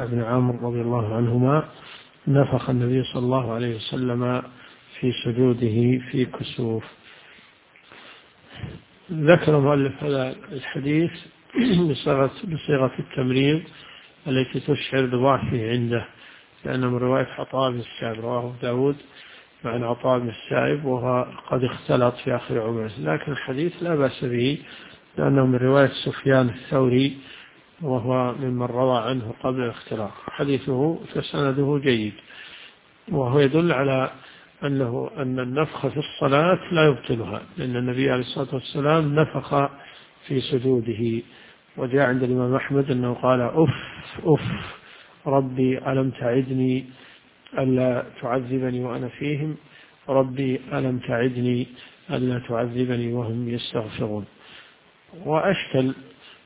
بن عمرو رضي الله عنهما نفخ النبي صلى الله عليه وسلم في سجوده في كسوف. ذكر مؤلف هذا الحديث بصيغة التمريض التي تشعر بضعفه عنده، لأنه من رواية عطاء بن السائب، رواه داود مع عطاء بن السائب وهو قد اختلط في آخر عمره، لكن الحديث لا بأس به لأنه من رواية سفيان الثوري وهو ممن روى عنه قبل الاختلاط. حديثه فسنده جيد، وهو يدل على أن النفخ في الصلاة لا يبطلها، لأن النبي عليه الصلاة والسلام نفخ في سجوده. وجاء عند الإمام أحمد أنه قال أف أف ربي ألم تعدني ألا تعذبني وأنا فيهم، ربي ألم تعدني ألا تعذبني وهم يستغفرون. وأشكل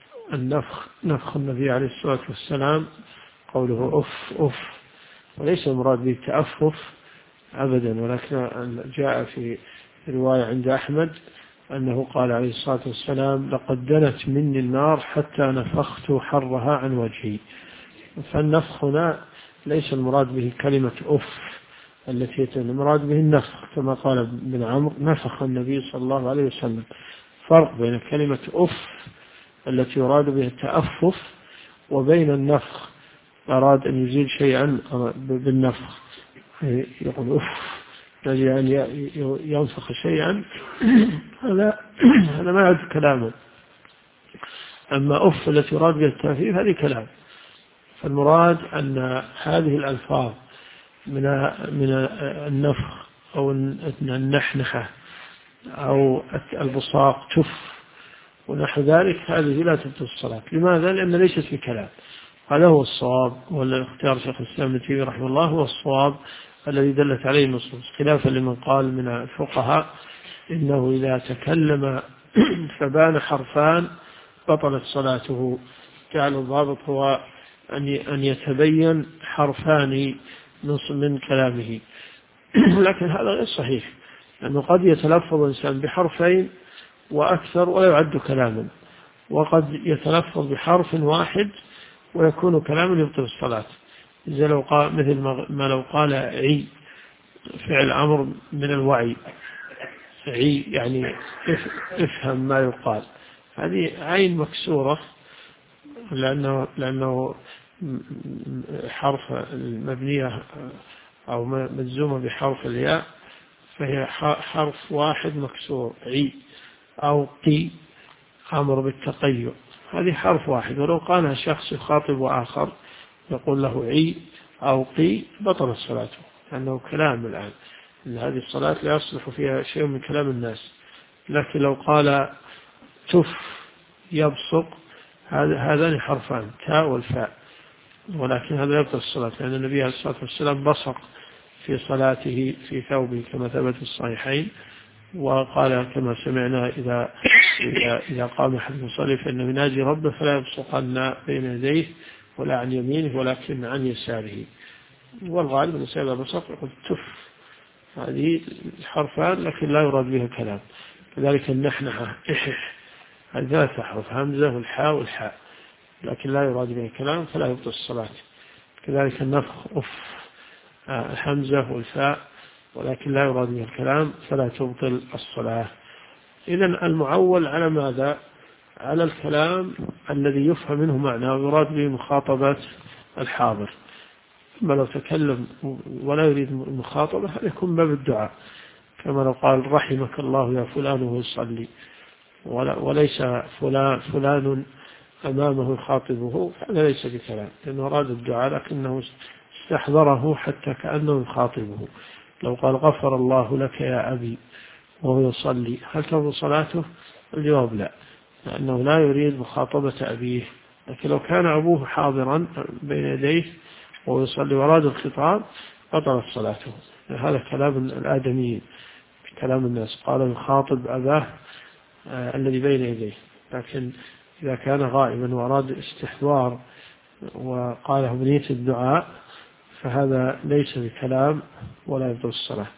نفخ النبي عليه الصلاة والسلام قوله أف أف، وليس المراد به التأفف أبدا، ولكن جاء في رواية عند أحمد أنه قال عليه الصلاة والسلام لقد دنت مني النار حتى نفخت حرها عن وجهي. فالنفخ هنا ليس المراد به كلمة أف التي المراد به النفخ، كما قال ابن عمرو نفخ النبي صلى الله عليه وسلم. فرق بين كلمة أف التي يراد بها التأفف وبين النفخ أراد أن يزيل شيئا بالنفخ، يقول أف يعني ينفخ شيئا، هذا ما يعد كلاما. أما أف التي يراد بها التأفيف هذه كلام. فالمراد أن هذه الألفاظ من النفخ أو النحنحة أو البصاق تف ونحو ذلك، هذه لا تبطل الصلاة. لماذا؟ لأن ليست بكلام. هذا هو الصواب، ولا اختيار شيخ الإسلام ابن تيمية رحمه الله هو الصواب الذي دلت عليه النصوص، خلافا لمن قال من الفقهاء إنه إذا تكلم فبان حرفان بطلت صلاته. جعل الضابط هو أن يتبين حرفان من كلامه. لكن هذا غير صحيح، لأنه قد يتلفظ الإنسان بحرفين وأكثر ولا يعد كلاما، وقد يتلفظ بحرف واحد ويكون كلاما يبطل الصلاة. مثل ما لو قال عي، فعل أمر من الوعي، عي يعني افهم ما يقال، هذه عين مكسورة لأنه حرف المبنية أو مجزومة بحرف الياء، فهي حرف واحد مكسور عي، أو قي أمر بالتقيؤ، هذه حرف واحد. ولو قالها شخص يخاطب آخر يقول له عي أو قي بطلت صلاته، لأنه كلام الآن، إن هذه الصلاة لا يصلح فيها شيء من كلام الناس. لكن لو قال تف يبصق، هذان حرفان تاء والفاء، ولكن هذا يبطل الصلاة، لأن النبي عليه الصلاة والسلام بصق في صلاته في ثوبه كما ثبت في الصحيحين، وقال كما سمعنا إذا قام أحد يصلي فإنه يناجي ربه فلا يبصقن بين يديه ولا عن يمينه ولكن عن يساره. والغالب أن سيد البصق يقول تف، هذه حرفان لكن لا يراد بها كلام. كذلك النحنحة إحح، هذه ثلاثة حروف، همزة والحاء والحاء، لكن لا يراد بها كلام فلا يبطل الصلاة. كذلك النفخ أف، الحمزة والفاء، ولكن لا يراد بها الكلام فلا تبطل الصلاة. إذن المعول على ماذا؟ على الكلام الذي يفهم منه معنى ويراد به مخاطبة الحاضر. أما لو تكلم ولا يريد المخاطبة هذا يكون باب الدعاء، كما لو قال رحمك الله يا فلان وهو يصلي، وليس فلان أمامه يخاطبه، هذا ليس بكلام، لأنه أراد الدعاء لكنه استحضره حتى كأنه يخاطبه. لو قال غفر الله لك يا أبي وهو يصلي، هل تبطل صلاته؟ الجواب لا، لأنه لا يريد مخاطبة أبيه. لكن لو كان أبوه حاضرا بين يديه وهو يصلي وراد الخطاب بطلت صلاته. هذا كلام الآدميين، كلام الناس، قال يخاطب أباه الذي بين يديه. لكن إذا كان غائبا وأراد استحضار وقاله بنية الدعاء فهذا ليس بكلام ولا يبطل الصلاة.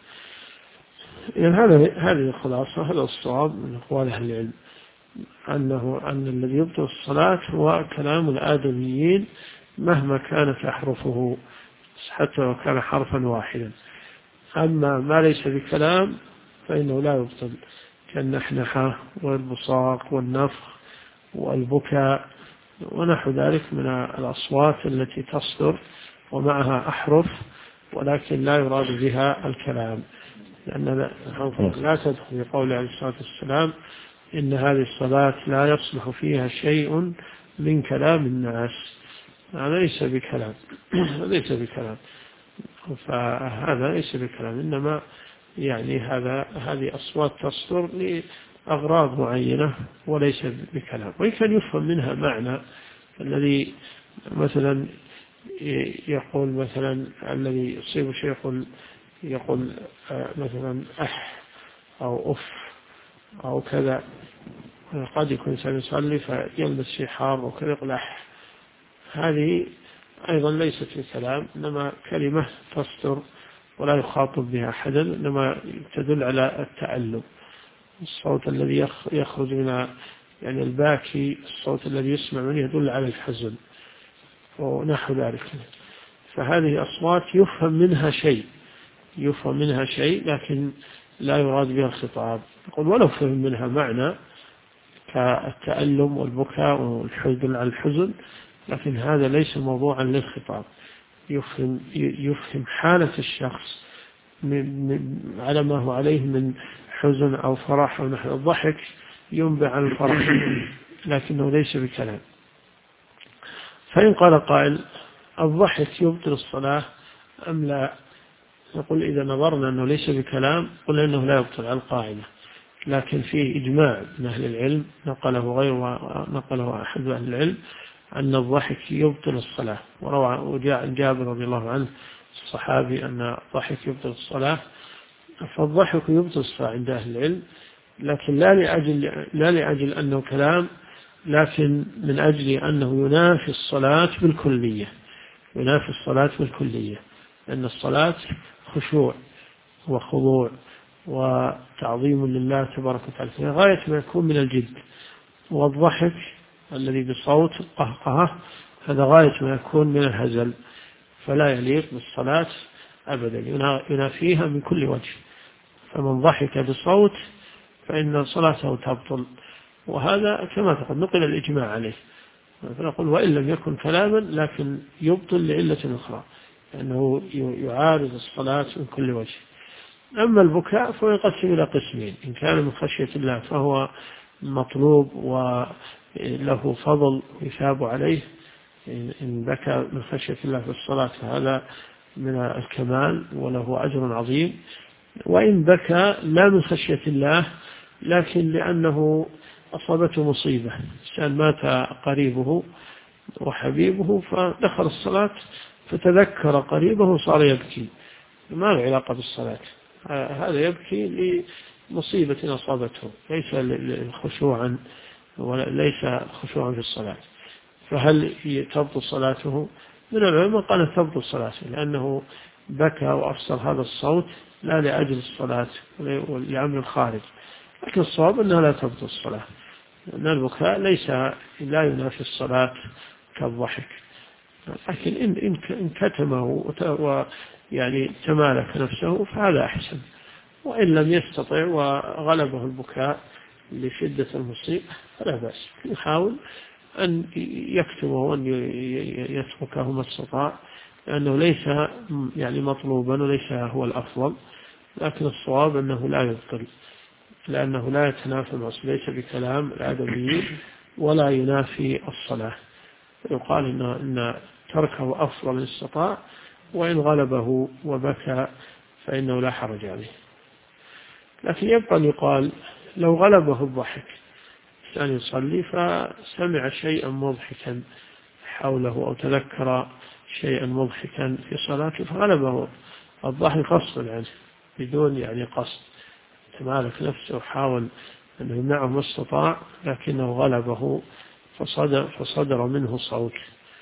إذن هذه الخلاصة، هذا الصواب من أقوال أهل العلم، أن الذي يبطل الصلاة هو كلام الآدميين مهما كانت أحرفه حتى لو كان حرفا واحدا. أما ما ليس بكلام فإنه لا يبطل، كالنحنحة والبصاق والنفخ والبكاء ونحو ذلك من الأصوات التي تصدر ومعها أحرف ولكن لا يراد بها الكلام، لأن لا تدخل في قول عليه الصلاة والسلام إن هذه الصلاة لا يصلح فيها شيء من كلام الناس. هذا ليس بكلام ليس بكلام، فهذا ليس بكلام، إنما يعني هذه أصوات تصدر لأغراض معينة وليس بكلام. وإن كان يفهم منها معنى الذي مثلا يقول مثلا الذي يصيب شيخ يقول مثلا أح أو أف أو كذا، قد يكون إنسان يصلي فيلبس شيء حار وكذا يقول أح، هذه أيضا ليست في كلام، إنما كلمة تصدر ولا يخاطب بها أحدا، إنما تدل على التألم. الصوت الذي يخرج من يعني الباكي، الصوت الذي يسمع منه يدل على الحزن ونحو ذلك. فهذه أصوات يفهم منها شيء لكن لا يراد بها الخطاب. يقول ولو فهم منها معنى كالتألم والبكاء والحزن على الحزن، لكن هذا ليس موضوعا للخطاب. يفهم حالة الشخص على ما هو عليه من حزن أو فرح أو نحو. الضحك ينبع عن الفرح لكنه ليس بكلام. فإن قال قائل الضحك يبطل الصلاة أم لا؟ نقول إذا نظرنا أنه ليس بكلام قلنا أنه لا يبطل على القاعدة، لكن فيه إجماع من أهل العلم نقله أحد أهل العلم أن الضحك يبطل الصلاة. وجاء جابر رضي الله عنه الصحابي أن الضحك يبطل الصلاة. فالضحك يبطل الصلاة عند أهل العلم، لكن لا لأجل أنه كلام، لكن من أجل أنه ينافي الصلاة بالكلية، لأن الصلاة خشوع وخضوع وتعظيم لله تبارك وتعالى غاية ما يكون من الجد. والضحك الذي بصوت القهقهة هذا غاية ما يكون من الهزل، فلا يليق بالصلاة أبدا، ينافيها من كل وجه. فمن ضحك بصوت فإن صلاته تبطل، وهذا كما تقول نقل الإجماع عليه. فنقول وإن لم يكن كلاما لكن يبطل لعلة أخرى، لأنه يعارض الصلاة من كل وجه. أما البكاء فينقسم إلى قسمين: إن كان من خشية الله فهو مطلوب وله فضل يثاب عليه، إن بكى من خشية الله في الصلاة فهذا من الكمال وله أجر عظيم. وإن بكى لا من خشية الله لكن لأنه أصابته مصيبة، إنسان مات قريبه وحبيبه فدخل الصلاة فتذكر قريبه صار يبكي، ما له علاقة بالصلاة، هذا يبكي لمصيبة أصابته، ليس خشوعا وليس خشوعا في الصلاة. فهل تبطل صلاته؟ من العلماء قال تبطل صلاته، لأنه بكى وأفسر هذا الصوت لا لأجل الصلاة ولأمر خارج، لكن الصواب أنها لا تبطل الصلاة، لأن البكاء لا ينافي الصلاة كالضحك. لكن إن كتمه ويعني تمالك نفسه فهذا أحسن، وإن لم يستطع وغلبه البكاء لشدة المصيبة فلا بأس، يحاول أن يكتمه وأن يتركه ما استطاع، لأنه ليس يعني مطلوبا وليس هو الأفضل، لكن الصواب أنه لا يبطل، لأنه لا يتنافى المعصية، ليس بكلام الآدميين ولا ينافي الصلاة. يقال إن تركه أفضل إن استطاع، وإن غلبه وبكى فإنه لا حرج عليه. لكن يبقى أن يقال لو غلبه الضحك، كان يصلي فسمع شيئا مضحكا حوله أو تذكر شيئا مضحكا في صلاته فغلبه الضحك قصدا عنه بدون يعني قصد، تمالك نفسه وحاول أن يمنعه ما استطاع لكنه غلبه فصدر منه صوت،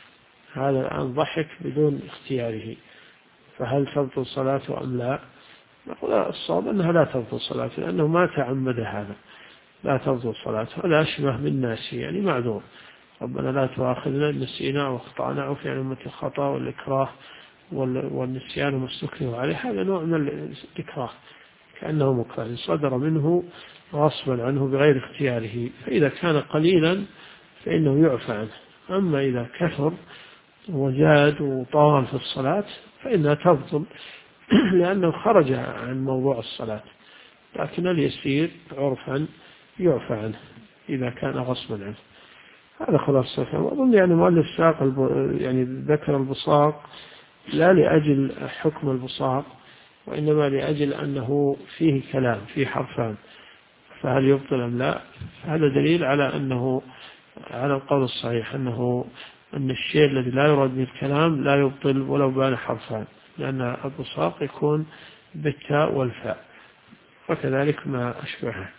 هذا الآن ضحك بدون اختياره، فهل تبطل صلاته أم لا؟ نقول الصواب أنها لا تبطل صلاته، لأنه ما تعمد هذا، لا تبطل صلاته، هذا أشبه بالناس يعني معذور، ربنا لا تؤاخذنا إن نسينا أو أخطأنا أو في علمة الخطأ والإكراه والنسيان وما استكره عليه، هذا نوع من الإكراه كأنه مكره صدر منه غصبا عنه بغير اختياره، فإذا كان قليلا فإنه يعفى عنه. أما إذا كثر وزاد وطال في الصلاة فإنها تبطل لأنه خرج عن موضوع الصلاة، لكن اليسير عرفا يعفى عنه إذا كان غصبا عنه. هذا خلاصة. وأظن يعني مؤلف ساق يعني ذكر البصاق لا لأجل حكم البصاق، وإنما لأجل أنه فيه كلام، فيه حرفان، فهل يبطل أم لا؟ هذا دليل على أنه على القول الصحيح أن الشيء الذي لا يراد به الكلام لا يبطل ولو بان حرفان، لأن البصاق يكون بالتاء والفاء، وكذلك ما أشبهه.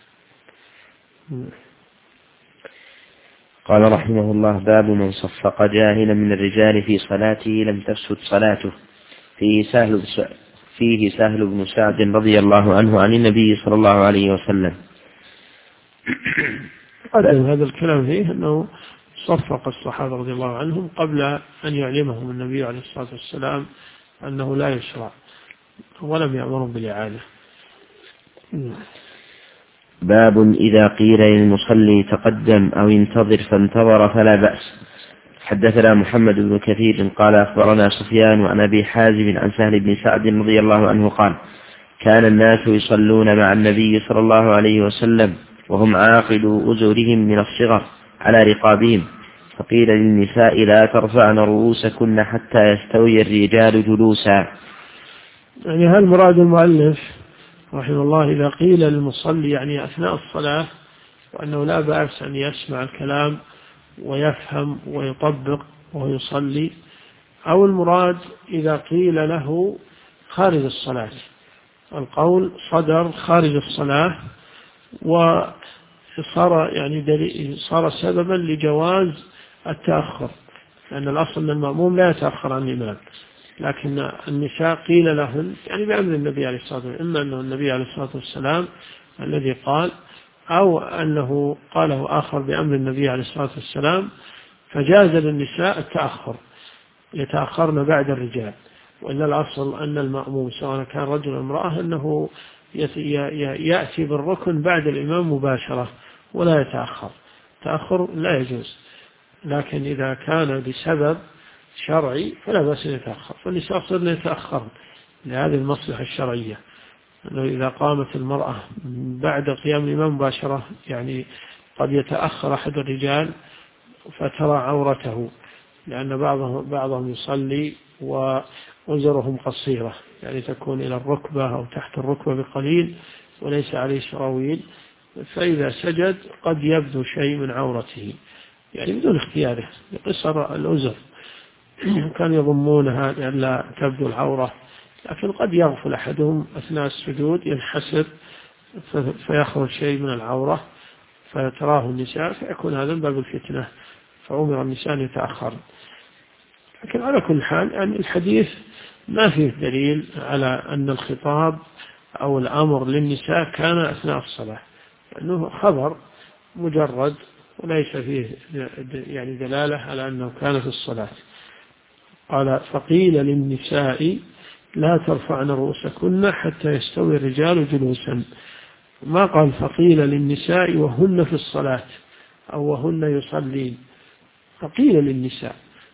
قال رحمه الله: باب من صفق جاهلا من الرجال في صلاته لم تفسد صلاته. فيه سهل بن سعد رضي الله عنه عن النبي صلى الله عليه وسلم. قدم هذا الكلام فيه أنه صفق الصحابة رضي الله عنهم قبل أن يعلمهم النبي عليه الصلاة والسلام أنه لا يشرع، ولم يأمرهم بالإعادة. باب إذا قيل للمصلي تقدم أو انتظر فانتظر فلا بأس. حدثنا محمد بن كثير قال أخبرنا سفيان عن أبي حازم عن سهل بن سعد رضي الله عنه قال: كان الناس يصلون مع النبي صلى الله عليه وسلم وهم عاقلوا أزرهم من الصغر على رقابهم، فقيل للنساء: لا ترفعن رؤوسكن حتى يستوي الرجال جلوسا. يعني هل مراد المؤلف رحمه الله إذا قيل للمصلي يعني أثناء الصلاة وأنه لا بأس أن يسمع الكلام ويفهم ويطبق ويصلي، أو المراد إذا قيل له خارج الصلاة؟ القول صدر خارج الصلاة وصار يعني صار سببا لجواز التأخر، لأن الأصل أن المأموم لا يتأخر عن الإمام، لكن النساء قيل لهن يعني بأمر النبي عليه الصلاة والسلام، إما أنه النبي عليه الصلاة والسلام الذي قال، أو أنه قاله آخر بأمر النبي عليه الصلاة والسلام، فجاز للنساء التأخر، يتأخرن بعد الرجال. وإلا الأصل أن المأموم سواء كان رجل أو امرأة أنه يأتي بالركن بعد الإمام مباشرة ولا يتأخر، تأخر لا يجوز. لكن إذا كان بسبب شرعي فلا بأس أن يتأخر، فالنساء صرن يتأخرن لهذه المصلحة الشرعية، أنه إذا قامت المرأة بعد قيام الإمام مباشرة يعني قد يتأخر أحد الرجال فترى عورته، لأن بعضهم يصلي وأزرهم قصيرة يعني تكون إلى الركبة أو تحت الركبة بقليل وليس عليه سراويل، فإذا سجد قد يبدو شيء من عورته يعني بدون اختياره لقصر الأزر، كانوا يضمونها لئلا تبدو العورة، لكن قد يغفل أحدهم أثناء السجود ينحسر فيخرج شيء من العورة فتراه النساء، فيكون هذا من باب الفتنة، فأمر النساء أن يتأخر. لكن على كل حال يعني الحديث ما فيه دليل على أن الخطاب أو الأمر للنساء كان أثناء الصلاة، لأنه خبر مجرد وليس فيه يعني دلالة على أنه كان في الصلاة. قال: فقيل للنساء لا ترفعن رؤوسكن حتى يستوي الرجال جلوسا، ما قال فقيل للنساء وهن في الصلاة أو وهن يصلين، فقيل للنساء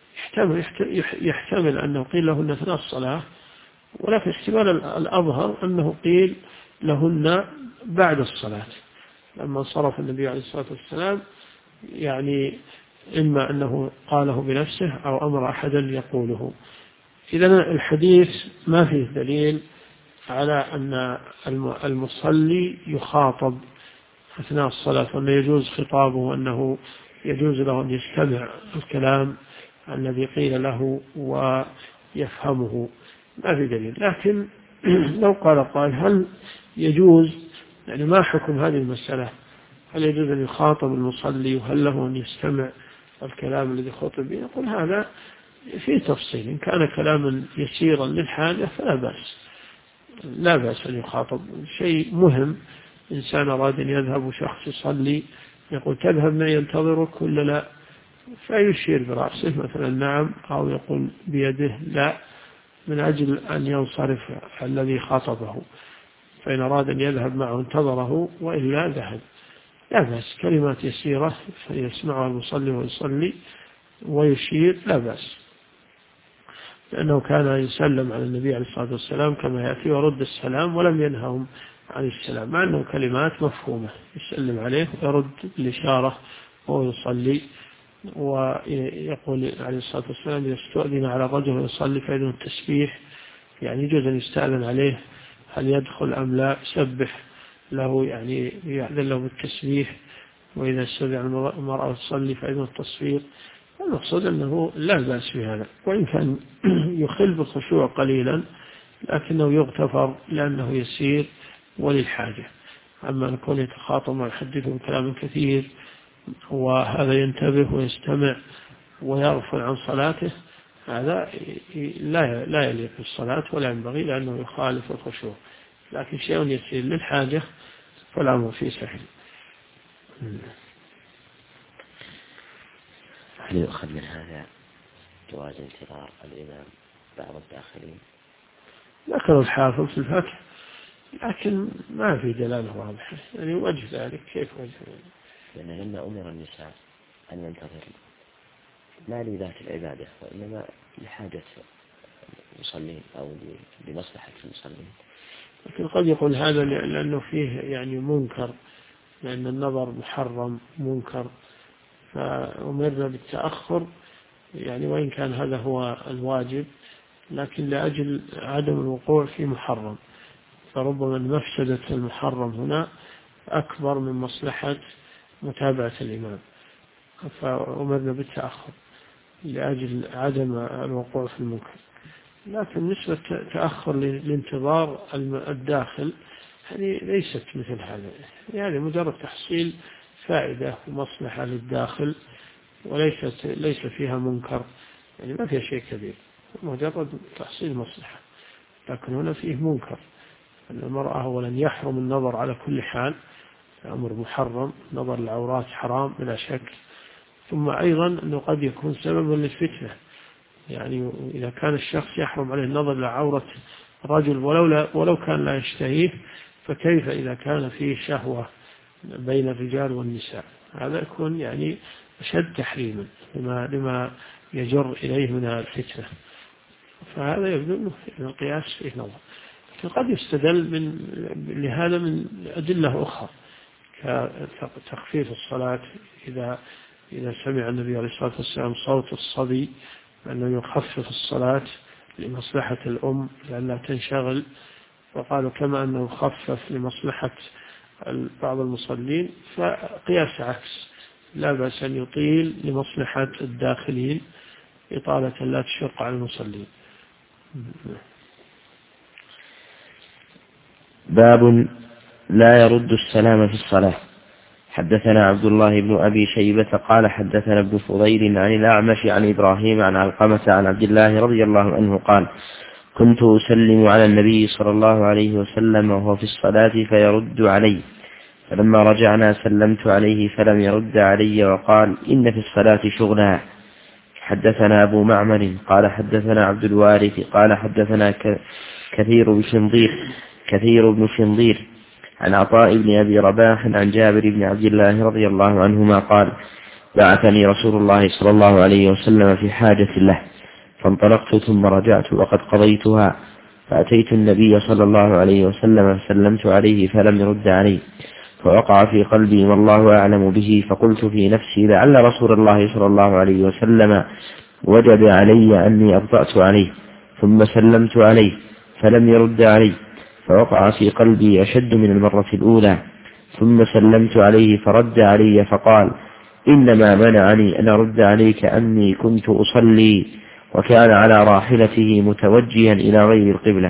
يحتمل أنه قيل لهن أثناء الصلاة، ولكن احتمال الأظهر أنه قيل لهن بعد الصلاة لما انصرف النبي عليه الصلاة والسلام، يعني إما أنه قاله بنفسه أو أمر أحدا يقوله. إذن الحديث ما فيه دليل على أن المصلي يخاطب أثناء الصلاة وأنه يجوز خطابه وأنه يجوز له أن يستمع الكلام الذي قيل له ويفهمه، ما في دليل. لكن لو قال هل يجوز يعني ما حكم هذه المسألة، هل يجوز أن يخاطب المصلي وهل له أن يستمع الكلام الذي خطب به؟ يقول هذا فيه تفصيل، إن كان كلاما يسيرا للحاجة فلا بأس، لا بأس أن يخاطب. شيء مهم، إنسان أراد أن يذهب وشخص يصلي يقول: تذهب معي ينتظرك ولا لا؟ فيشير برأسه مثلا نعم، أو يقول بيده لا، من أجل أن ينصرف الذي خاطبه، فإن أراد أن يذهب معه انتظره، وإلا ذهب. لا بأس، كلمات يسيرة يسمعها المصلي ويصلي ويشير لا بأس، لأنه كان يسلم على النبي عليه الصلاة والسلام كما يأتي ورد السلام، ولم ينههم عن السلام، مع أنه كلمات مفهومة، يسلم عليه ويرد الإشارة وهو يصلي. ويقول عليه الصلاة والسلام إذا استؤذن على الرجل يصلي فإذن التسبيح، يعني يجوز أن يستأذن عليه هل يدخل أم لا، سبح له يعني يأذن له بالتسبيح. وإذا استدعى المرأة تصلي فإذن التصفير. المقصود أنه لا بأس بهذا، وإن كان يخل بالخشوع قليلا لكنه يغتفر لأنه يسير وللحاجة. أما أن يكون يتخاطب ويحدثه كلام كثير وهذا ينتبه ويستمع ويغفل عن صلاته، هذا لا يليق بالصلاة ولا ينبغي، لأنه يخالف الخشوع. لكن شيء يسير للحاجة فالأمر فيه سهل. هل يؤخذ من هذا جواز انتظار الإمام بعض الداخلين؟ ذكر الحافظ في الفتح، لكن ما في دلالة واضحة، يعني وجه ذلك كيف وجه ذلك؟ لأن أمر النساء أن ينتظر لا لذات العبادة وإنما لحاجة المصلين أو لمصلحة المصلين. لكن قد يقول هذا لأنه فيه يعني منكر، لأن النظر محرم منكر، فأمرنا بالتأخر، يعني وإن كان هذا هو الواجب لكن لأجل عدم الوقوع في محرم، فربما المفسدة المحرم هنا أكبر من مصلحة متابعة الإمام، فأمرنا بالتأخر لأجل عدم الوقوع في المنكر. لكن نسبة تأخر للانتظار الداخل هذه ليست مثل هذا، يعني مجرد تحصيل فائدة ومصلحة للداخل، ليس فيها منكر، يعني ما فيها شيء كبير، مجرد تحصيل مصلحة. لكن هنا فيه منكر، أن المرأة أولا يحرم النظر على كل حال، أمر محرم، نظر العورات حرام بلا شك، ثم أيضا أنه قد يكون سببا للفتنة، يعني إذا كان الشخص يحرم عليه النظر لعورة رجل ولو كان لا يشتهيه، فكيف إذا كان فيه شهوة بين الرجال والنساء؟ هذا يكون يعني أشد تحريما لما يجر إليه من الفتنة. فهذا يبدو أنه القياس فيه نظر، لكن قد يستدل لهذا من أدلة أخرى كتخفيف الصلاة، إذا سمع النبي عليه الصلاة والسلام صوت الصبي أنه يخفف الصلاة لمصلحة الأم لأنها تنشغل، وقالوا كما أنه خفف لمصلحة بعض المصلين، فقياس عكس، لا بأس أن يطيل لمصلحة الداخلين إطالة لا تشق على المصلين. باب لا يرد السلام في الصلاة. حدثنا عبد الله بن أبي شيبة قال حدثنا ابن فضيل عن الأعمش عن إبراهيم عن علقمة عن عبد الله رضي الله عنه قال كنت أسلم على النبي صلى الله عليه وسلم وهو في الصلاة فيرد علي، فلما رجعنا سلمت عليه فلم يرد علي وقال إن في الصلاة شغلا. حدثنا أبو معمر قال حدثنا عبد الوارث قال حدثنا كثير بن شنظير عن عطاء بن أبي رباح عن جابر بن عبد الله رضي الله عنهما قال بعثني رسول الله صلى الله عليه وسلم في حاجة له، فانطلقت ثم رجعت وقد قضيتها، فأتيت النبي صلى الله عليه وسلم فسلمت عليه فلم يرد علي، فوقع في قلبي ما الله أعلم به، فقلت في نفسي لعل رسول الله صلى الله عليه وسلم وجد علي أني أبطأت عليه، ثم سلمت عليه فلم يرد علي، فوقع في قلبي أشد من المرة الأولى، ثم سلمت عليه فرد علي فقال إنما منعني أن أرد عليك أني كنت أصلي، وكان على راحلته متوجها إلى غير القبلة.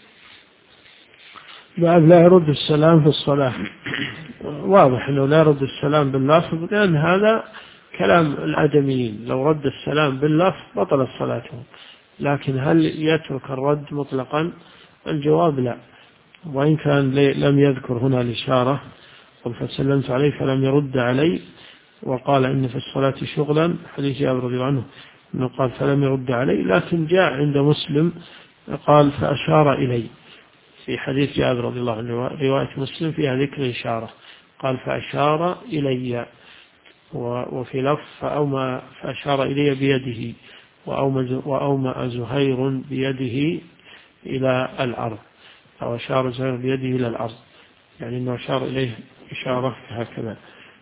بعد لا يرد السلام في الصلاة، واضح أنه لا يرد السلام باللفظ، لأن هذا كلام الآدميين، لو رد السلام باللفظ بطلت صلاته، لكن هل يترك الرد مطلقا؟ الجواب لا، وإن كان لم يذكر هنا الإشارة قل فسلمت عليه فلم يرد علي، وقال إن في الصلاة شغلا، حديث جابر رضي الله عنه أنه قال فلم يرد علي، لكن جاء عند مسلم قال فأشار إلي، في حديث جابر رضي الله عنه رواية مسلم فيها ذكر إشارة، قال فأشار إلي، وفي لفظ فأشار إلي بيده، وأومأ زهير بيده إلى الأرض، أو أشار زهير بيده إلى الأرض، يعني أنه أشار إليه إشارة هكذا.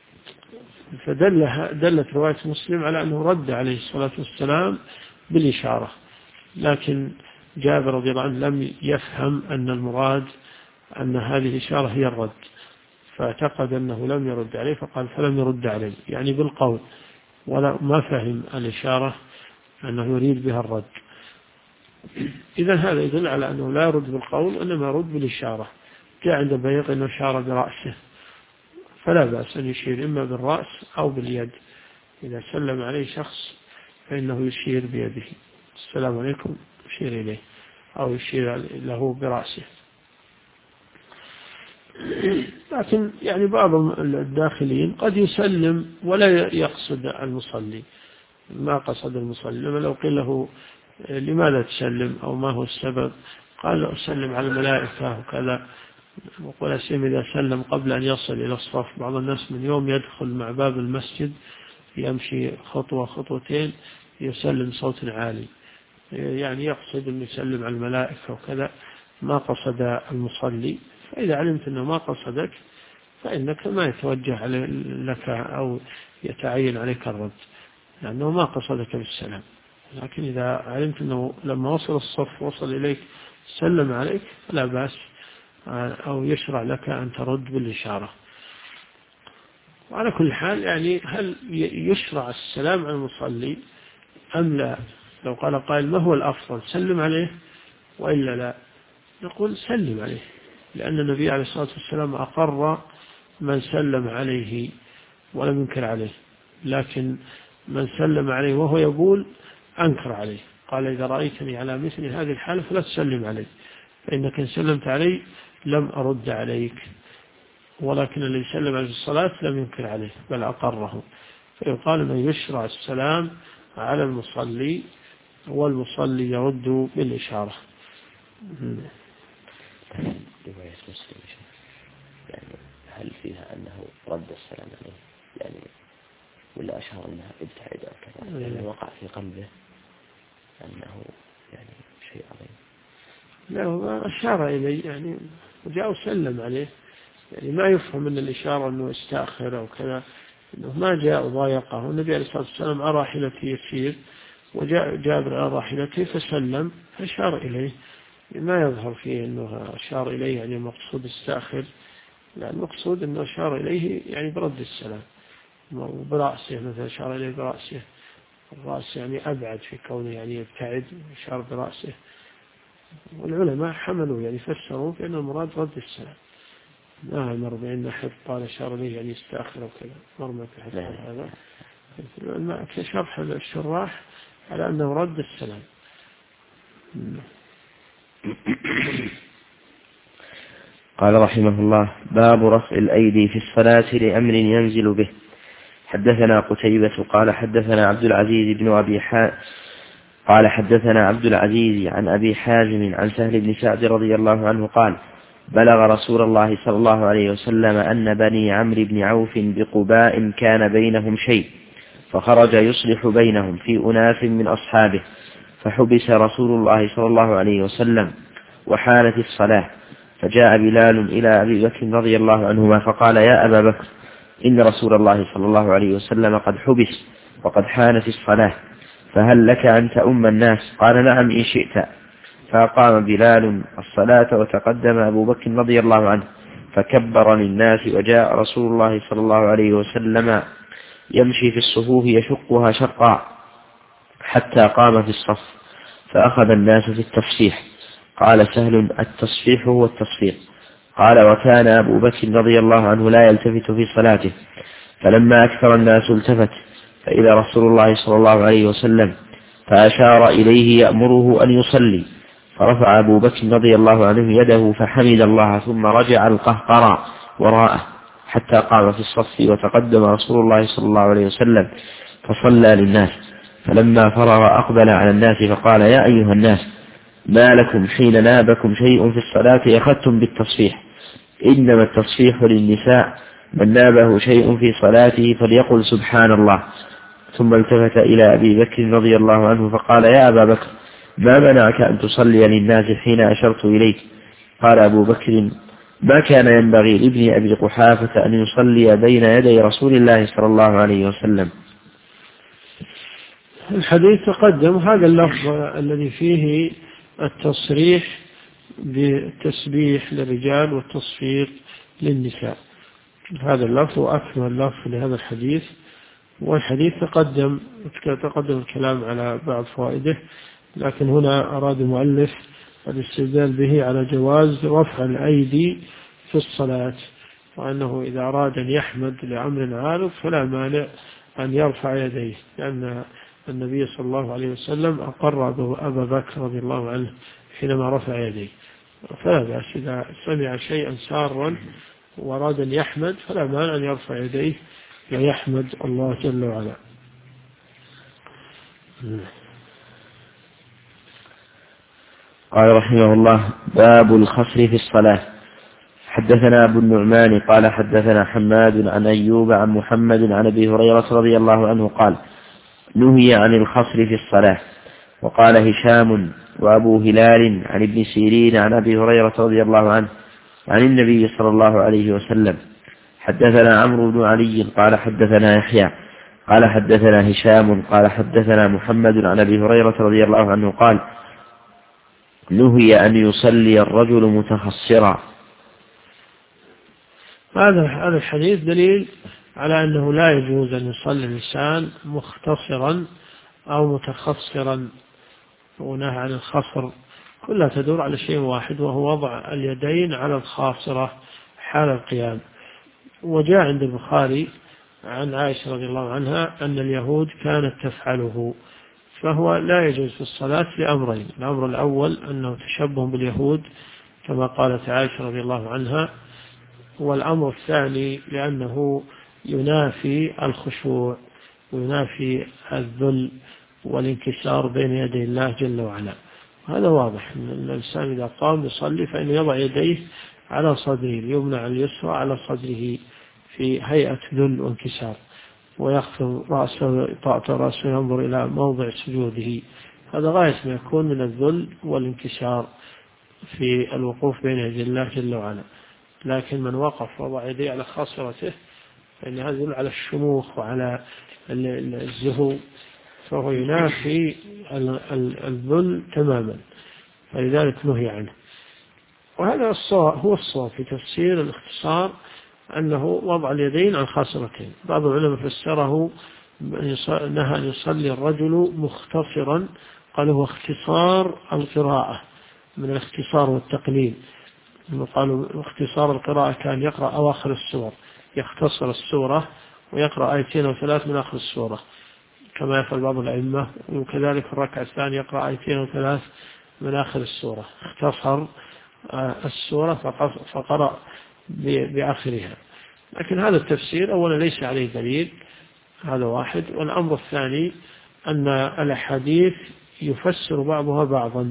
فدلت رواية مسلم على أنه رد عليه الصلاة والسلام بالإشارة، لكن جابر رضي الله عنه لم يفهم أن المراد أن هذه الإشارة هي الرد، فاعتقد أنه لم يرد عليه فقال فلم يرد عليه، يعني بالقول، ولا ما فهم الإشارة أنه يريد بها الرد. إذا هذا يدل على أنه لا يرد بالقول وإنما يرد بالإشارة. جاء عند البيهقي أنه أشار برأسه، فلا بأس أن يشير إما بالرأس أو باليد، إذا سلم عليه شخص فإنه يشير بيده، السلام عليكم، يشير إليه أو يشير له برأسه. لكن يعني بعض الداخلين قد يسلم ولا يقصد المصلي، ما قصد المصلي، لما لو قيل له لماذا تسلم أو ما هو السبب، قال أسلم على الملائكة وكذا، وقال أسلم إذا سلم قبل أن يصل إلى الصف. بعض الناس من يوم يدخل مع باب المسجد يمشي خطوة خطوتين يسلم صوت عالي، يعني يقصد أن يسلم على الملائكة وكذا، ما قصد المصلي. فإذا علمت أنه ما قصدك فإنك ما يتوجه لك أو يتعين عليك الرد، لأنه ما قصدك بالسلام. لكن إذا علمت أنه لما وصل الصف وصل إليك سلم عليك فلا بأس، أو يشرع لك أن ترد بالإشارة. وعلى كل حال يعني هل يشرع السلام على المصلي أم لا؟ لو قال قائل ما هو الأفضل، سلم عليه وإلا لا؟ نقول سلم عليه، لأن النبي عليه الصلاة والسلام أقر من سلم عليه ولم ينكر عليه، لكن من سلم عليه وهو يقول أنكر عليه، قال إذا رأيتني على مثل هذه الحالة فلا تسلم علي، فإنك إن سلمت علي لم أرد عليك. ولكن الذي سلم عليه الصلاة لم ينكر عليه بل أقره، فيقال أنه يشرع السلام على المصلي والمصلي يرد بالإشارة. رواية مسلم يعني هل فيها أنه رد السلام عليه يعني، ولا أشار أنها ابتعد أو كذا، يعني وقع في قلبه أنه يعني شيء عظيم؟ لا، أشار إليه يعني وجاء وسلم عليه، يعني ما يفهم من الإشارة أنه استأخر أو كذا، أنه ما جاء ضايقه. النبي عليه الصلاة والسلام على راحلته يسير وجاء جابر على راحلته فسلم فأشار إليه، ما يظهر فيه أنه أشار إليه يعني مقصود استأخر، لا، المقصود أنه أشار إليه يعني برد السلام وبرأسه، مثلا أشار إليه برأسه، الرأس يعني أبعد في كونه يعني يبتعد، أشار برأسه. والعلماء حملوا يعني فسروا بأن المراد رد السلام، ما مر بأن أحد قال أشار إليه يعني استأخر وكذا، مر ما في حد هذا. العلماء كشرح الشراح على أنه رد السلام. قال رحمه الله: باب رفع الأيدي في الصلاة لأمر ينزل به. حدثنا قتيبة قال حدثنا عبد العزيز بن قال حدثنا عبد العزيز عن أبي حازم عن سهل بن سعد رضي الله عنه قال: بلغ رسول الله صلى الله عليه وسلم أن بني عمرو بن عوف بقباء كان بينهم شيء، فخرج يصلح بينهم في أناس من أصحابه، فحبس رسول الله صلى الله عليه وسلم وحانت الصلاة، فجاء بلال إلى أبي بكر رضي الله عنهما فقال: يا أبا بكر، إن رسول الله صلى الله عليه وسلم قد حبس وقد حانت الصلاة، فهل لك أن تؤم الناس؟ قال: نعم إن شئت. فأقام بلال الصلاة وتقدم أبو بكر رضي الله عنه فكبر للناس، وجاء رسول الله صلى الله عليه وسلم يمشي في الصفوف يشقها شقا حتى قام في الصف، فأخذ الناس في التصفيح. قال سهل: التصفيح هو التصفيق. قال: وكان أبو بكر رضي الله عنه لا يلتفت في صلاته، فلما أكثر الناس التفت فإذا رسول الله صلى الله عليه وسلم، فأشار إليه يأمره أن يصلي، فرفع أبو بكر رضي الله عنه يده فحمد الله ثم رجع القهقرى وراءه، حتى قام في الصف، وتقدم رسول الله صلى الله عليه وسلم فصلى للناس، فلما فرغ أقبل على الناس فقال: يا أيها الناس، ما لكم حين نابكم شيء في الصلاة أخذتم بالتصفيح؟ إنما التصفيح للنساء، من نابه شيء في صلاته فليقل سبحان الله. ثم التفت إلى أبي بكر رضي الله عنه فقال: يا أبا بكر، ما منعك أن تصلي للناس حين أشرت إليك؟ قال أبو بكر: ما كان ينبغي لابن أبي قحافة أن يصلي بين يدي رسول الله صلى الله عليه وسلم. الحديث تقدم هذا اللفظ الذي فيه التصريح بالتسبيح للرجال والتصفيق للنساء، هذا اللفظ أكمل لفظ لهذا الحديث. والحديث تقدم الكلام على بعض فوائده، لكن هنا أراد المؤلف الاستدلال به على جواز رفع الأيدي في الصلاة، وأنه إذا أراد أن يحمد لأمر عارض فلا مانع أن يرفع يديه، لأن النبي صلى الله عليه وسلم أقر أبا بكر رضي الله عنه حينما رفع يديه، فلا بأس إذا سمع شيئا سارا وأراد أن يحمد فلا مانع أن يرفع يديه ويحمد الله جل وعلا. قال رحمه الله: باب الخصر في الصلاة. حدثنا أبو النعمان قال حدثنا حماد عن أيوب عن محمد عن أبي هريرة رضي الله عنه قال: نهي عن الخصر في الصلاة. وقال هشام وأبو هلال عن ابن سيرين عن أبي هريرة رضي الله عنه عن النبي صلى الله عليه وسلم. حدثنا عمرو بن علي قال حدثنا يحيى قال حدثنا هشام قال حدثنا محمد عن أبي هريرة رضي الله عنه قال: نهي أن يصلي الرجل متخصرا. هذا الحديث دليل على أنه لا يجوز أن يصلي الإنسان مختصرا أو متخصرا، ونهى عن الخصر كلها تدور على شيء واحد، وهو وضع اليدين على الخاصرة حال القيام. وجاء عند البخاري عن عائشة رضي الله عنها أن اليهود كانت تفعله، فهو لا يجوز في الصلاة لأمرين: الأمر الأول أنه تشبه باليهود كما قالت عائشة رضي الله عنها، والأمر الثاني لأنه ينافي الخشوع وينافي الذل والانكسار بين يدي الله جل وعلا. هذا واضح أن الإنسان إذا قام يصلي فإنه يضع يديه على صدره اليمنى على اليسرى على صدره في هيئة ذل وانكسار، ويخفض رأسه طاعة رأسه ينظر إلى موضع سجوده. هذا غاية ما يكون من الذل والانكسار في الوقوف بين يدي الله جل وعلا. لكن من وقف وضع يديه على خاصرته فإن هذا يدل على الشموخ وعلى الزهو، فهو ينافي الذل تماما، فلذلك نهي عنه. وهذا هو الصواب في تفسير الاختصار، أنه وضع اليدين على خاصرتين. بعض العلماء فسره نهى أن يصلي الرجل مختصرا، قال هو اختصار القراءة من الاختصار والتقليل. قالوا اختصار القراءة كان يقرأ أواخر السور، يختصر السورة ويقرأ آيتين أو ثلاث من آخر السورة كما يفعل بعض الأئمة، وكذلك الركعة الثانية يقرأ آيتين أو ثلاث من آخر السورة، اختصر السورة فقرأ بآخرها. لكن هذا التفسير أولا ليس عليه دليل، هذا واحد. والأمر الثاني أن الأحاديث يفسر بعضها بعضا،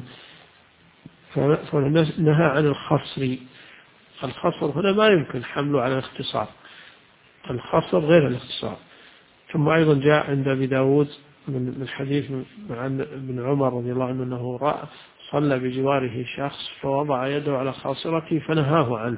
فنهى عن الخصر. الخصر هنا ما يمكن حمله على الاختصار، الخصر غير الاختصار. ثم أيضا جاء عند أبي داود من حديث عن ابن عمر رضي الله عنه أنه صلى بجواره شخص فوضع يده على خاصرته فنهاه عنه،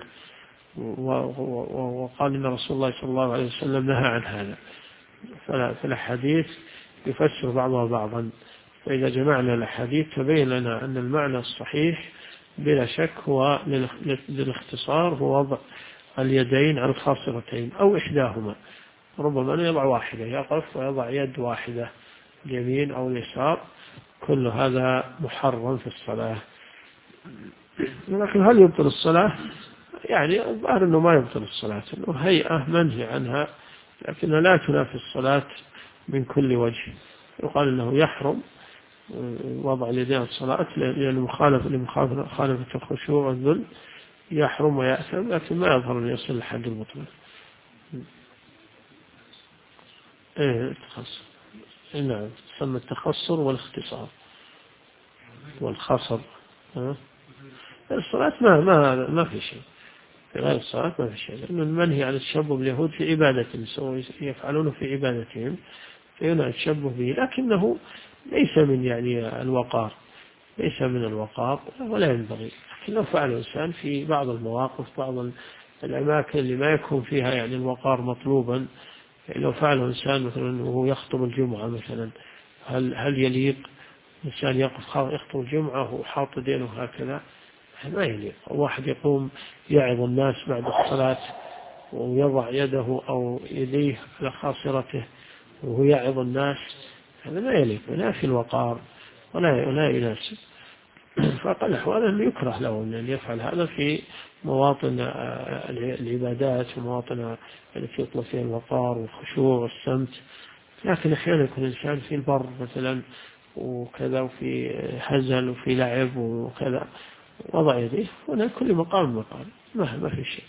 وقال إن رسول الله صلى الله عليه وسلم نهى عن هذا. فالحديث يفسر بعضها بعضا، فإذا جمعنا الحديث تبين لنا أن المعنى الصحيح بلا شك هو للاختصار، هو وضع اليدين على الخاصرتين أو إحداهما، ربما يضع واحدة، يقف ويضع يد واحدة اليمين أو اليسار، كل هذا محرم في الصلاة. لكن هل يبطل الصلاة؟ يعني الظاهر أنه ما يبطل الصلاة، أنه هيئة منهي عنها، لكنها لا تنافي الصلاة من كل وجه. يقال أنه يحرم وضع اليدين الصلاة لمخالفة الخشوع والذل، يحرم ويأثم، لكن ما يظهر أن يصل لحد البطلان. التخصص. نعم، تسمى التخصر والاختصار والخصر. الصلاة ما في شيء، في غير الصلاة ما في شيء، لأن المنهي عن التشبه باليهود في عبادتهم، يفعلونه في عبادتهم فهنا التشبه به، لكنه ليس من يعني الوقار، ليس من الوقار ولا ينبغي. لكن لو فعل الإنسان في بعض المواقف، بعض الأماكن اللي ما يكون فيها يعني الوقار مطلوبا، لو فعل الإنسان مثلا وهو يخطب الجمعة مثلا، هل يليق إنسان يخطب الجمعة وحاط دينه هكذا؟ ما يليق. واحد يقوم يعظ الناس بعد الصلاة ويضع يده أو يديه على خاصرته وهو يعظ الناس، هذا ما يليق، لا في الوقار ولا يناسب. فقال الأحوال أنه يكره له أن يفعل هذا في مواطن العبادات ومواطن التي يطلب فيها الوقار والخشوع والسمت. لكن أحيانا يكون الإنسان في البر مثلا وكذا، وفي هزل وفي لعب وكذا، وضع يديه، هنا كل مقام ما في شيء.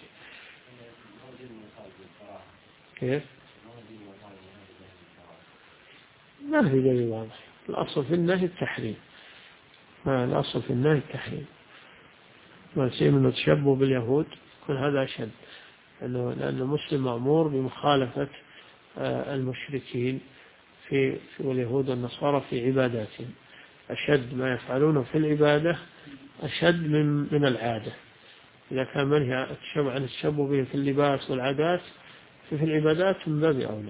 كيف؟ ما في دليل واضح. الأصل في النهي التحريم، الأصل في النهي التحريم. ما شيء من التشبه باليهود كل هذا أشد، لأن المسلم مأمور بمخالفة المشركين واليهود والنصارى في عباداتهم. أشد ما يفعلونه في العبادة أشد من العادة. إذا كان منهي عن التشبه به في اللباس والعادات، في العبادات من باب أولى.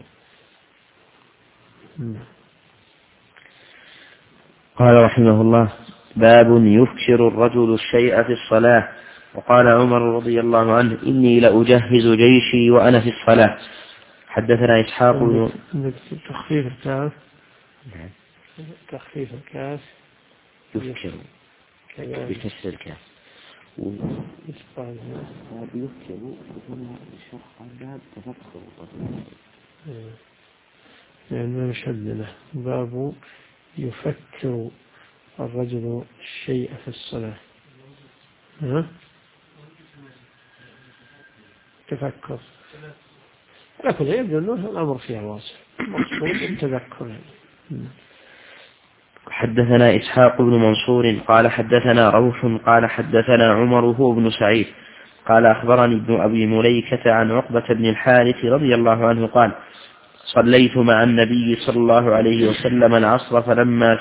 قال رحمه الله: باب يفكر الرجل الشيء في الصلاة. وقال عمر رضي الله عنه: إني لأجهز جيشي وأنا في الصلاة. حدثنا إسحاق بن تخفيف الكاف. تخفيف الكاف يفكر بكسر الكاف يفكر الباب تفكر يعني ما يشد له. باب يفكر الرجل الشيء في الصلاة. تفكر، لكن يبدو أنه الأمر فيها واسع، مقصود التذكر. حدثنا إسحاق بن منصور قال حدثنا روح قال حدثنا عمر هو بن سعيد قال أخبرني ابن أبي مليكة عن عقبة بن الحارث رضي الله عنه قال: صليت مع النبي صلى الله عليه وسلم العصر فلما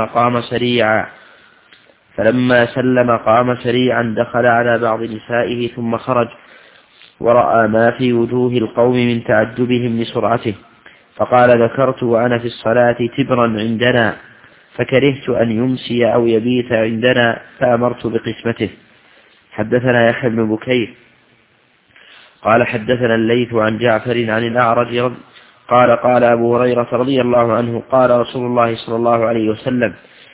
سلم قام سريعا دخل على بعض نسائه ثم خرج، ورأى ما في وجوه القوم من تعجبهم لسرعته، فقال: ذكرت وأنا في الصلاة تبرا عندنا، فكرهت أن يمسي أو يبيت عندنا، فأمرت بقسمته. حدثنا يحيى بن بكير قال حدثنا الليث عن جعفر عن الأعرج قال أبو هريرة رضي الله عنه: قال رسول الله صلى الله عليه وسلم: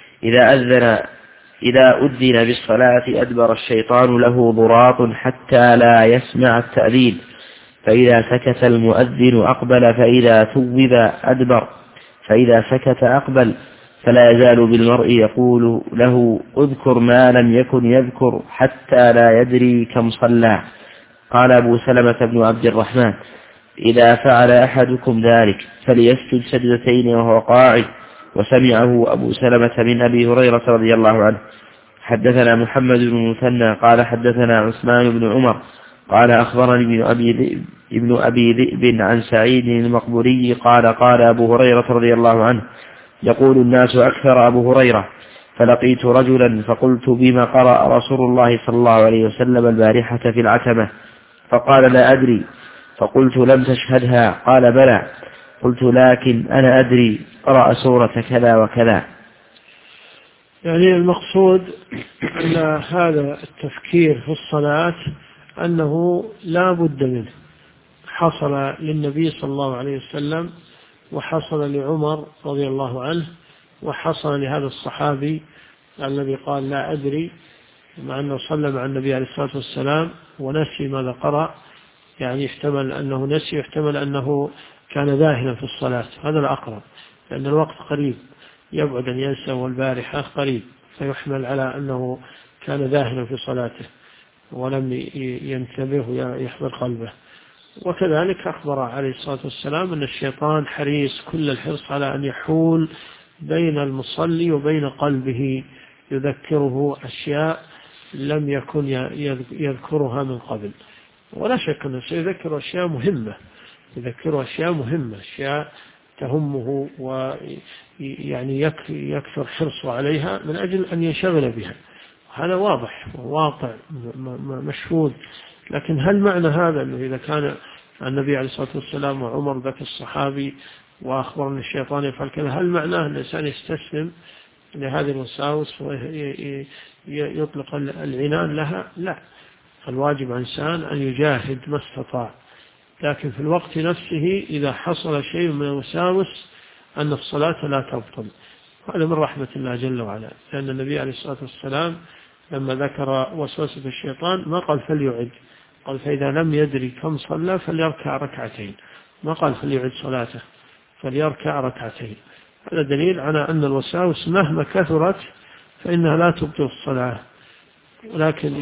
إذا أذن بالصلاة أدبر الشيطان له ضراط حتى لا يسمع التأذين، فإذا سكت المؤذن أقبل، فإذا ثوب أدبر، فإذا سكت أقبل، فلا يزال بالمرء يقول له: اذكر ما لم يكن يذكر حتى لا يدري كم صلى. قال أبو سلمة بن عبد الرحمن: إذا فعل أحدكم ذلك فليسجد سجدتين وهو قاعد. وسمعه أبو سلمة من أبي هريرة رضي الله عنه. حدثنا محمد بن مثنى قال حدثنا عثمان بن عمر قال أخبرني ابن أبي ذئب عن سعيد المقبوري قال أبو هريرة رضي الله عنه: يقول الناس أكثر أبو هريرة، فلقيت رجلا فقلت: بما قرأ رسول الله صلى الله عليه وسلم البارحة في العتمة؟ فقال: لا أدري. فقلت: لم تشهدها؟ قال: بلى. قلت: لكن أنا أدري، قرأ سورة كذا وكذا. يعني المقصود أن هذا التفكير في الصلاة أنه لا بد منه، حصل للنبي صلى الله عليه وسلم، وحصل لعمر رضي الله عنه، وحصل لهذا الصحابي الذي قال: لا أدري، مع أنه صلى مع النبي عليه الصلاة والسلام ونسي ماذا قرأ. يعني يحتمل أنه نسي، يحتمل أنه كان ذاهلا في الصلاة، هذا الأقرب، لأن الوقت قريب، يبعد أن ينسى، والبارحة قريب، فيحمل على أنه كان ذاهلا في صلاته ولم ينتبه ويحضر قلبه. وكذلك أخبر عليه الصلاة والسلام أن الشيطان حريص كل الحرص على أن يحول بين المصلي وبين قلبه، يذكره أشياء لم يكن يذكرها من قبل. ولا شك أنه سيذكر أشياء مهمة، يذكره أشياء مهمة، أشياء تهمه ويعني يكثر حرصه عليها من أجل أن ينشغل بها. هذا واضح وواقع مشهود. لكن هل معنى هذا أنه إذا كان النبي عليه الصلاة والسلام وعمر ذاك الصحابي وأخبر أن الشيطان يفعل كذا، هل معناه أن الإنسان يستسلم لهذه الوساوس ويطلق العنان لها؟ لا، الواجب على الإنسان أن يجاهد ما استطاع، لكن في الوقت نفسه إذا حصل شيء من الوساوس أن الصلاة لا تبطل. هذا من رحمة الله جل وعلا، لأن النبي عليه الصلاة والسلام لما ذكر وسوسة الشيطان ما قال فليعد، قال فإذا لم يدري كم صلى فليركع ركعتين، ما قال فليعد صلاته، فليركع ركعتين. هذا دليل على أن الوساوس مهما كثرت فإنها لا تبطل الصلاة، ولكن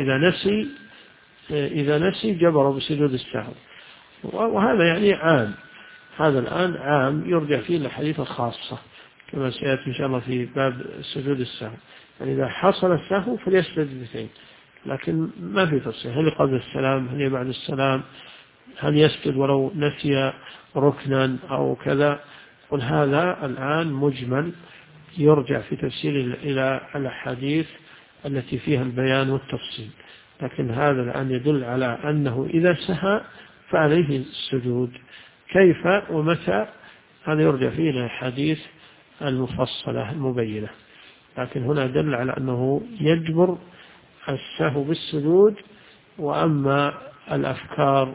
إذا نسي جبر بسجود السهو. وهذا يعني عام، هذا الآن عام يرجع فيه الحديث الخاصة كما سيأتي إن شاء الله في باب سجود السهو. يعني إذا حصل السهو فليسجد الاثنين، لكن ما في تفصيل هل قبل السلام هل بعد السلام، هل يسجد ولو نسي ركنا أو كذا. قل هذا الآن مجمل يرجع في تفسير إلى الأحاديث التي فيها البيان والتفصيل، لكن هذا الآن يدل على أنه إذا سهى فعليه السجود. كيف ومتى هذا يرجع فيه إلى الحديث المفصلة المبينة، لكن هنا دل على أنه يجبر السهو بالسجود. وأما الأفكار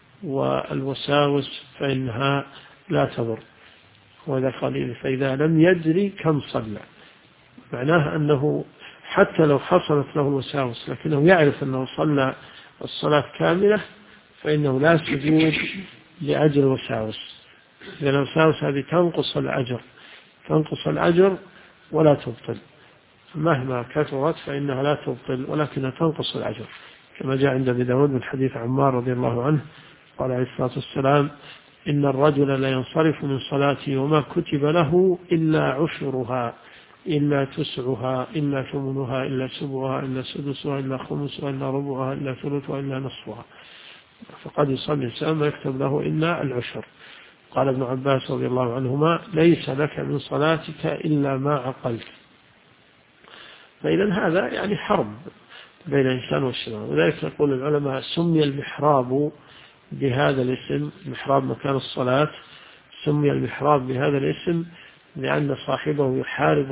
والوساوس فإنها لا تضر. وإذا قال فإذا لم يدري كم صلى، معناه أنه حتى لو حصلت له الوساوس لكنه يعرف أنه صلى الصلاة كاملة فإنه لا سجود لأجل الوساوس، لأن الوساوس هذه تنقص الأجر ولا تبطل، مهما كثرت فإنها لا تبطل ولكنها تنقص الأجر، كما جاء عند أبي داود من حديث عمار رضي الله عنه قال عليه الصلاة والسلام إن الرجل لا ينصرف من صلاته وما كتب له إلا عشرها إلا تسعها إلا ثمنها إلا سبعها إلا سدسها إلا خمسها إلا ربعها إلا ثلثها إلا نصفها، فقد يصلي الإنسان ما يكتب له إلا العشر. قال ابن عباس رضي الله عنهما ليس لك من صلاتك إلا ما عقلت. فإذا هذا يعني حرب بين الإنسان والشيطان، وذلك يقول العلماء سمي المحراب بهذا الاسم، محراب مكان الصلاة، سمي المحراب بهذا الاسم لأن صاحبه يحارب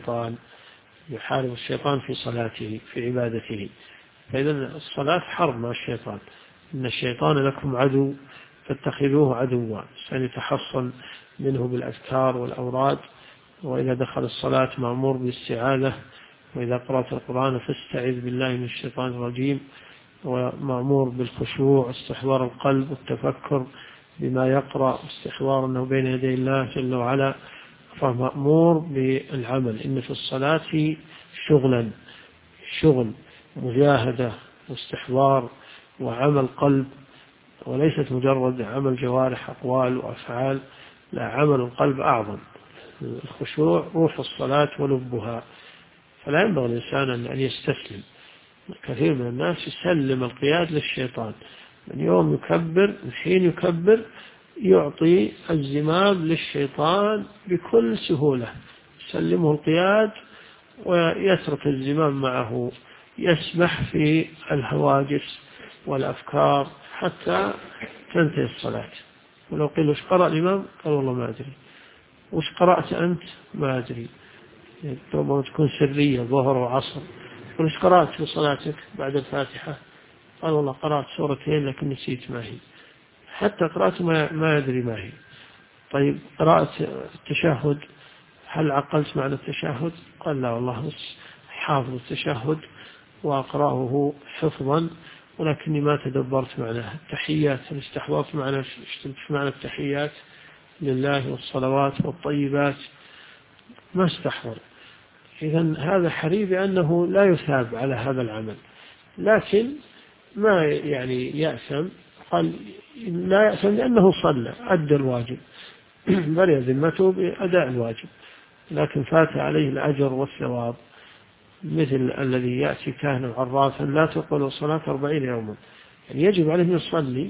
الشيطان في صلاته في عبادته. فإذا الصلاة حرب مع الشيطان، إن الشيطان لكم عدو فاتخذوه عدوا، سنتحصن منه بالأذكار والأوراد، وإذا دخل الصلاة مأمور بالاستعاذة، وإذا قرأت القرآن فاستعذ بالله من الشيطان الرجيم، ومأمور بالخشوع استحضار القلب والتفكر بما يقرأ استحضار أنه بين يدي الله جل وعلا، فمأمور بالعمل. إن في الصلاة شغل مجاهدة واستحضار وعمل قلب، وليست مجرد عمل جوارح أقوال وأفعال، لا، عمل القلب أعظم. الخشوع روح الصلاة ولبها، فلا ينبغي الإنسان أن يستسلم. كثير من الناس يسلم القياد للشيطان، من يوم يكبر من حين يكبر يعطي الزمام للشيطان بكل سهولة، يسلمه القياد ويترك الزمام معه، يسبح في الهواجس والأفكار حتى تنتهي الصلاة. ولو قيل وش قرأ الإمام؟ قال والله ما أدري. وش قرأت أنت؟ ما أدري. ربما تكون سرية ظهر وعصر. وش قرأت في صلاتك بعد الفاتحة؟ قال والله قرأت سورتين لكن نسيت ما هي، حتى قرأت ما أدري ما هي. طيب قرأت التشهد، هل عقلت معنى التشهد؟ قال لا والله بس حافظ التشهد وأقرأه حفظا ولكني ما تدبرت معناه. التحيات هل استحضرت معنى التحيات لله والصلوات والطيبات؟ ما استحضر. إذن هذا حري بأنه لا يثاب على هذا العمل، لكن ما يعني يأثم قال لا يأثم لأنه صلى أدى الواجب برئ ذمته بأداء الواجب، لكن فات عليه الأجر والثواب، مثل الذي يأتي كاهنا عرافا لا تقبل صلاة 40 يوما، يعني يجب عليه أن يصلي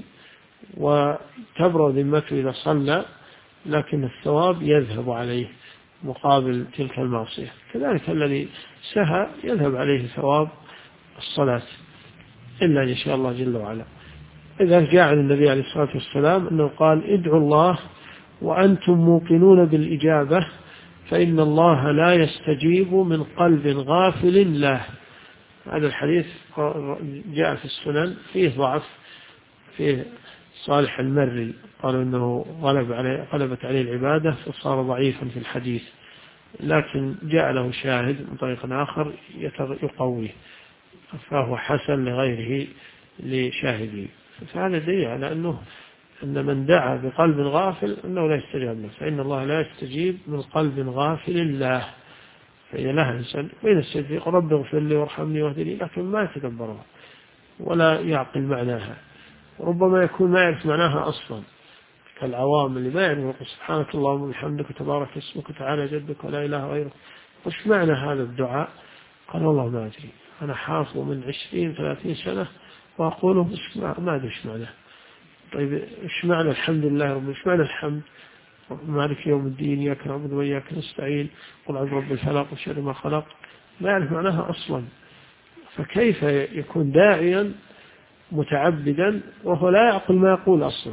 وتبرأ ذمته إذا صلى، لكن الثواب يذهب عليه مقابل تلك المعصية. كذلك الذي سهى يذهب عليه ثواب الصلاة إلا إن شاء الله جل وعلا. إذا جاء عن النبي عليه الصلاة والسلام أنه قال ادعوا الله وأنتم موقنون بالإجابة فإن الله لا يستجيب من قلب غافل له. هذا الحديث جاء في السنن، فيه ضعف، فيه صالح المري قالوا أنه غلبت عليه العبادة فصار ضعيفا في الحديث، لكن جاء له شاهد من طريق آخر يقويه، فهو حسن لغيره لشاهده. فهذا دليل على أن من دعا بقلب غافل أنه لا يستجاب له، فإن الله لا يستجيب من قلب غافل الله. فإذا لها إنسان بين الصديق رب اغفر لي وارحمني واهدني، لكن ما يتدبرها ولا يعقل معناها، ربما يكون ما يعرف معناها أصلا، كالعوام اللي ما يعرف سبحانك اللهم وبحمدك وتبارك اسمك وتعالى جدك ولا إله غيرك، وش معنى هذا الدعاء؟ قال والله ما أدري، أنا حافظ من 20-30 سنة وأقوله بس ما أدري إيش معناه. طيب إيش معنى الحمد لله رب، إيش معنى الحمد؟ مالك يوم الدين إياك نعبد وإياك نستعين قل أعوذ برب الفلق وشر ما خلق، ما يعرف معناها أصلا، فكيف يكون داعيا متعبدا وهو لا يعقل ما يقول أصلا،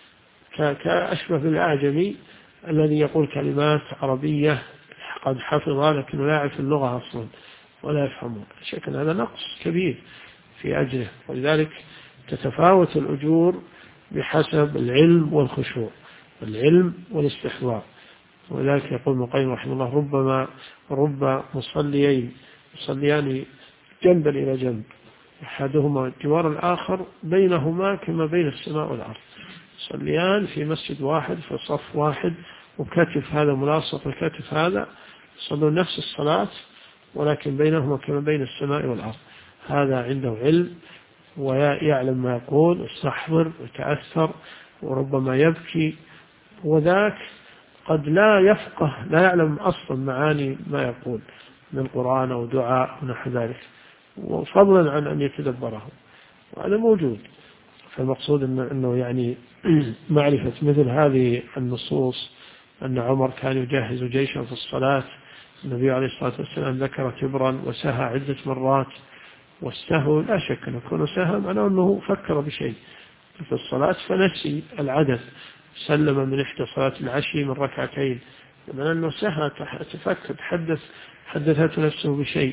كأشبه بالأعجمي الذي يقول كلمات عربية قد حفظها لكنه لا يعرف اللغة أصلا ولا يفهمها، شكل هذا نقص كبير في أجره. ولذلك تتفاوت الأجور بحسب العلم والخشوع، العلم والاستحضار. ولذلك يقول ابن القيم رحمه الله رب مصليان جنبا إلى جنب أحدهما جوار الآخر بينهما كما بين السماء والأرض، صليان في مسجد واحد في صف واحد وكتف هذا ملاصق الكتف هذا، يصلون نفس الصلاة ولكن بينهما كما بين السماء والأرض. هذا عنده علم ويعلم ما يقول ويستحضر ويتأثر وربما يبكي، وذاك قد لا يفقه لا يعلم أصلا معاني ما يقول من قرآن أو دعاء ونحو ذلك، وفضلا عن أن يتدبره، وهذا موجود. فالمقصود أنه يعني معرفة مثل هذه النصوص، أن عمر كان يجهز جيشا في الصلاة، النبي عليه الصلاة والسلام ذكر كبرا وسهى عدة مرات، والسهو لا شك أن يكون سهى معناه أنه فكر بشيء في الصلاة فنسي العدد، سلم من إحدى صلاة العشي من ركعتين، معناه أنه سهى تفكر حدثته نفسه بشيء،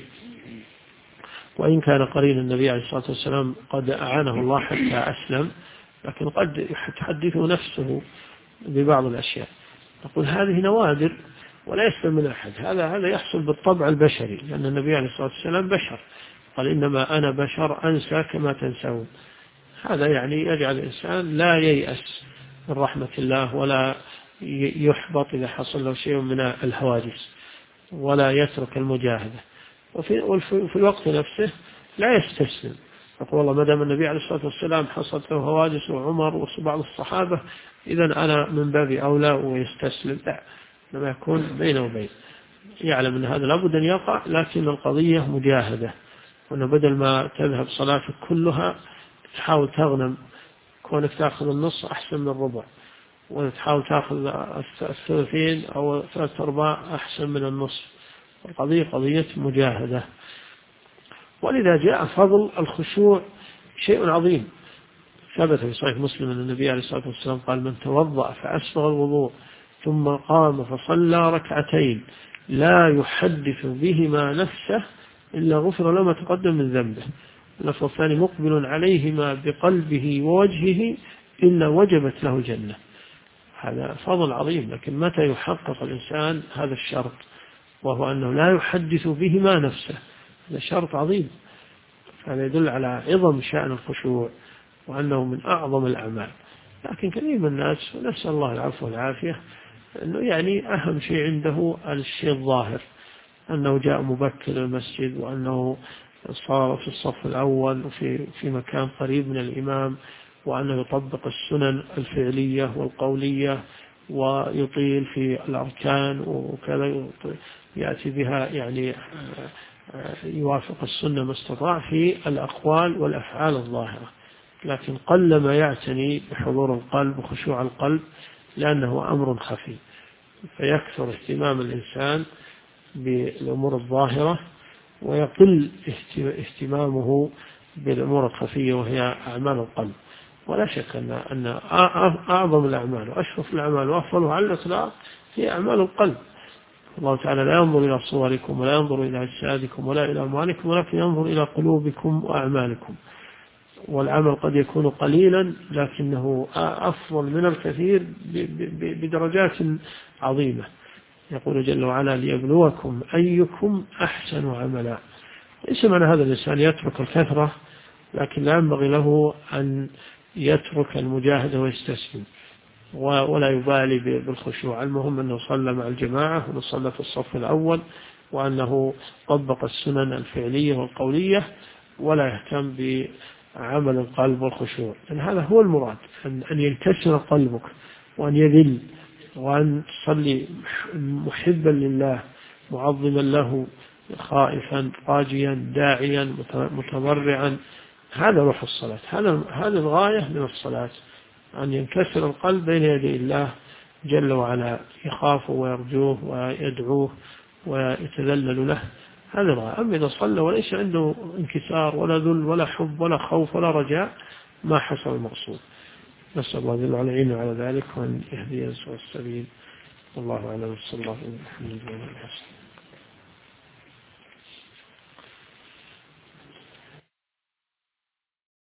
وإن كان قرين النبي عليه الصلاة والسلام قد أعانه الله حتى أسلم، لكن قد تحدثه نفسه ببعض الأشياء. نقول هذه نوادر ولا يسلم من أحد، هذا يحصل بالطبع البشري، لأن النبي عليه الصلاة والسلام بشر، قال إنما أنا بشر أنسى كما تنسون. هذا يعني يجعل الإنسان لا ييأس من رحمة الله ولا يحبط إذا حصل له شيء من الحوادث، ولا يترك المجاهدة، وفي الوقت نفسه لا يستسلم، يقول والله ما دام النبي عليه الصلاة والسلام حصلت له حوادث وعمر وبعض الصحابة إذا أنا من باب أولى ويستسلم، لا، لما يكون بينه وبين يعلم أن هذا لابد أن يقع، لكن القضية مجاهدة، وأنه بدل ما تذهب صلاتك كلها تحاول تغنم، كونك تأخذ النص أحسن من الربع، وتحاول تأخذ الثلثين أو 3/4 أحسن من النصف، القضية قضية مجاهدة. ولذا جاء فضل الخشوع شيء عظيم، ثبت في صحيح مسلم أن النبي عليه الصلاة والسلام قال من توضأ فأسبغ الوضوء ثم قام فصلى ركعتين لا يحدث بهما نفسه إلا غفر له ما تقدم من ذنبه، اللفظ الثاني مقبل عليهما بقلبه ووجهه إلا وجبت له الجنة. هذا فضل عظيم، لكن متى يحقق الإنسان هذا الشرط، وهو أنه لا يحدث بهما نفسه، هذا شرط عظيم. هذا يدل على عظم شأن الخشوع وأنه من أعظم الأعمال. لكن كثير من الناس، ونسأل الله العفو والعافية، أنه يعني أهم شيء عنده الشيء الظاهر، أنه جاء مبكر المسجد، وأنه صار في الصف الأول وفي مكان قريب من الإمام، وأنه يطبق السنن الفعلية والقولية ويطيل في الأركان وكذا يأتي بها يعني يوافق السنة ما استطاع في الأقوال والأفعال الظاهرة، لكن قل ما يعتني بحضور القلب وخشوع القلب لأنه أمر خفي، فيكثر اهتمام الإنسان بالأمور الظاهرة ويقل اهتمامه بالأمور الخفية وهي أعمال القلب. ولا شك أن أعظم الأعمال وأشرف الأعمال وأفضلها على الإطلاق هي أعمال القلب. الله تعالى لا ينظر إلى صوركم ولا ينظر إلى أجسادكم ولا إلى أموالكم، ولكن ينظر إلى قلوبكم وأعمالكم. والعمل قد يكون قليلا لكنه أفضل من الكثير بدرجات عظيمة. يقول جل وعلا ليبلوكم أيكم أحسن عملا. ليس معنى هذا الإنسان يترك الكثرة، لكن لا ينبغي له أن يترك المجاهدة ويستسلم ولا يبالي بالخشوع. المهم أنه صلى مع الجماعة وصلى في الصف الأول، وأنه طبق السنن الفعلية والقولية ولا يهتم بعمل القلب والخشوع. يعني هذا هو المراد، أن ينكسر قلبك وأن يذل وأن تصلي محبا لله معظما له خائفا راجيا داعيا متضرعا. هذا روح الصلاة، هذا الغاية من الصلاة، أن ينكسر القلب بين يدي الله جل وعلا، يخافه ويرجوه ويدعوه ويتذلل له. هذا الغاية. أما إذا صلى وليس عنده انكسار ولا ذل ولا حب ولا خوف ولا رجاء ما حصل المقصود. نسأل الله جل وعلا يعين على ذلك وأن يهدي السبيل. والله أعلم. صلى الله عليه وسلم.